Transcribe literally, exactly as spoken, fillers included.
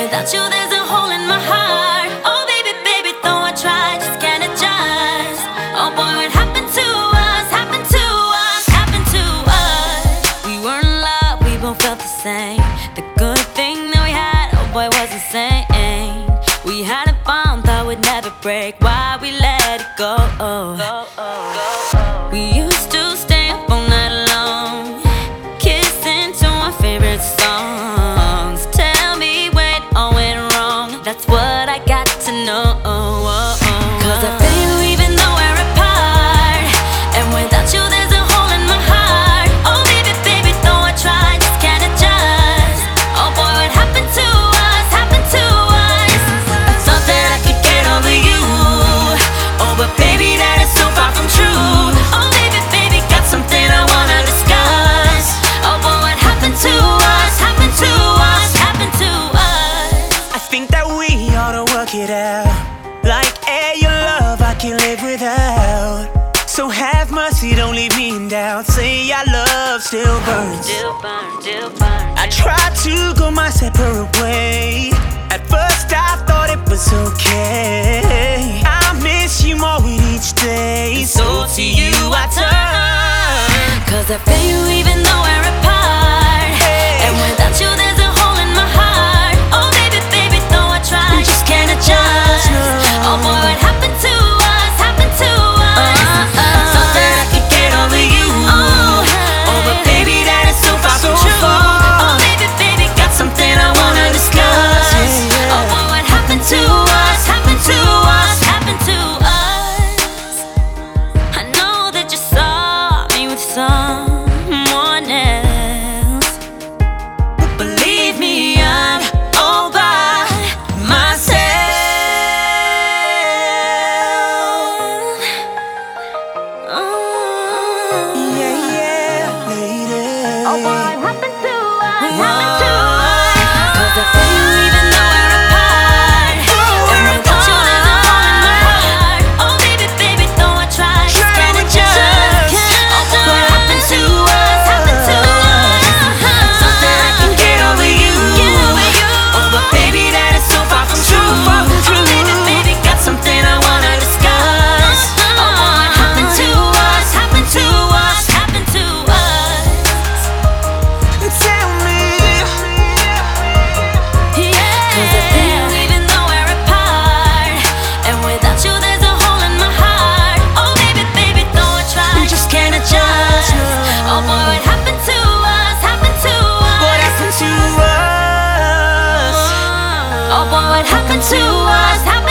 without you there's a hole in my heart. Oh baby, baby, though I try, just can't adjust. Oh boy, what happened to us, happened to us, happened to us. We were in love, we both felt the same. The good thing that we had, oh boy, was insane. We had a bond, thought we'd never break. Why we let it go? We used to stay up all night alone, kissing to our favorite songs. Tell me when all went wrong, that's what I got to know. Cause I feel you even though we're apart, and without you there's a hole in my heart. Oh baby, baby, though I try, just can't adjust. Oh boy, what happened to us, happened to us. I thought that I could get over you, oh but baby, that is so far from true. Oh baby, baby, got something I wanna discuss. Oh boy, what happened to us, happened to us, happened to us. I think that we ought to work it out. Like air, your love I can't live without. So have mercy, don't leave me in doubt. Say our love still burns. Still burn, still burn. I tried to go my separate way. At first I thought it was okay. I miss you more with each day, so to you I turn. Cause I feel you even though we're apart, and without you there's a hole in my heart. Oh baby, baby, though I try, just can't adjust. Oh boy, what happened to us, happened to us. Thought that I could get over you, oh but baby, that is so far from true. Oh baby, baby, got something I wanna discuss. Oh boy, what happened to us, happened to us, happened to us. I know that you saw me with someone else, but believe me, I'm all by myself. Oh, Yeah, yeah, lady. oh boy, what happened to us, happened to us. Cause I feel you even though we're apart, and without you there's a hole in my heart. Oh baby, baby, though I try, just can't adjust. Oh boy, what happened to us, happened to us. Thought that I could get over you, oh but baby, that is so far from true. Oh baby, baby, got something I wanna discuss. Oh boy, what happened to us, happened to us, happened to us. Tell me. Cause I feel even though we're apart, and without you there's a hole in my heart. Oh baby, baby, though I try, just can't adjust. Oh boy, what happened to us, happened to us. What happened to us? Oh boy, what happened to us, happened